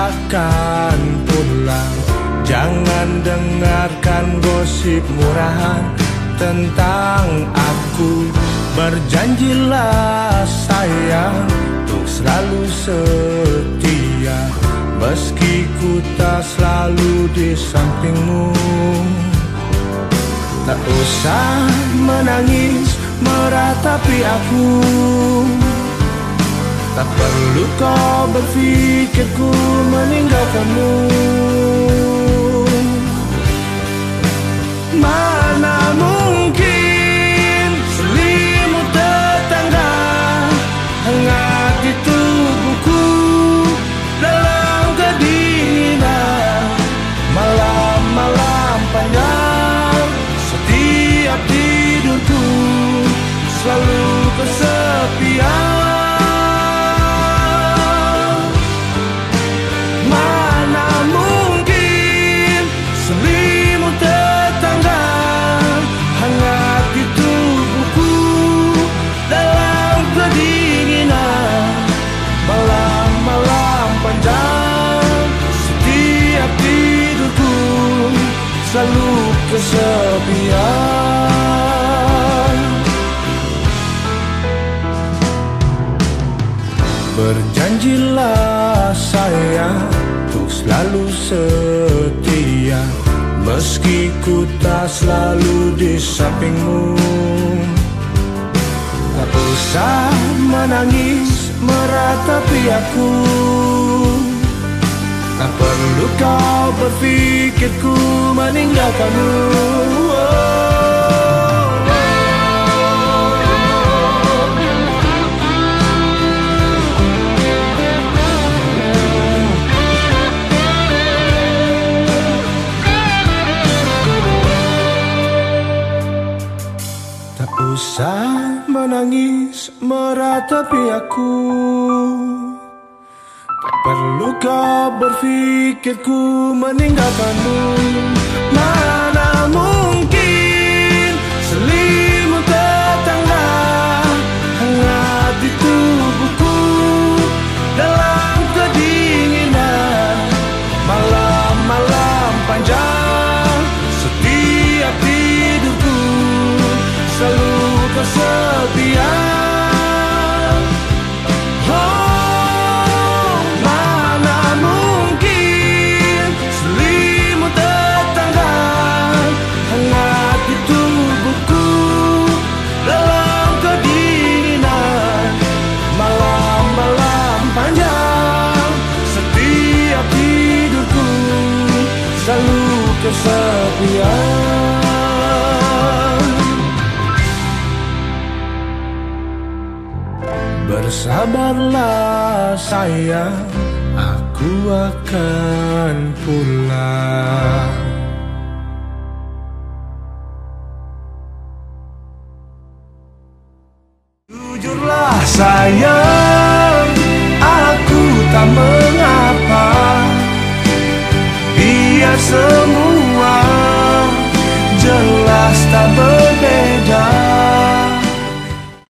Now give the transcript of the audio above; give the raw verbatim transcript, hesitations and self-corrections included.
akan pulang. Jangan dengarkan gosip murahan tentang aku. Berjanjilah sayang untuk selalu setia, meski ku tak selalu di sampingmu. Tak usah menangis meratapi aku, tak perlu kau berpikir ku meninggalkanmu. Mana mungkin selimut tetangga hangat di tubuhku dalam kedinginan malam-malam panjang. Setiap tidurku selalu kesepian. Mana mungkin selimut tetangga hangat di tubuhku dalam kedinginan malam-malam panjang. Setiap tidurku selalu kesepian. Berjanjilah sayang untuk selalu setia, meski ku tak selalu di sampingmu. Tak usah menangis meratapi aku, tak perlu kau berpikir ku meninggalkanmu. Tak usah menangis meratapi aku, tak perlu kau berpikir ku meninggalkanmu. Mana mungkin selimut tetangga hangat di tubuhku dalam kedinginan malam-malam panjang. Setiap tidurku selalu kesepian. Selalu kesepian. Bersabarlah sayang, aku akan pulang. Jujurlah sayang, aku tak mengapa, biar semua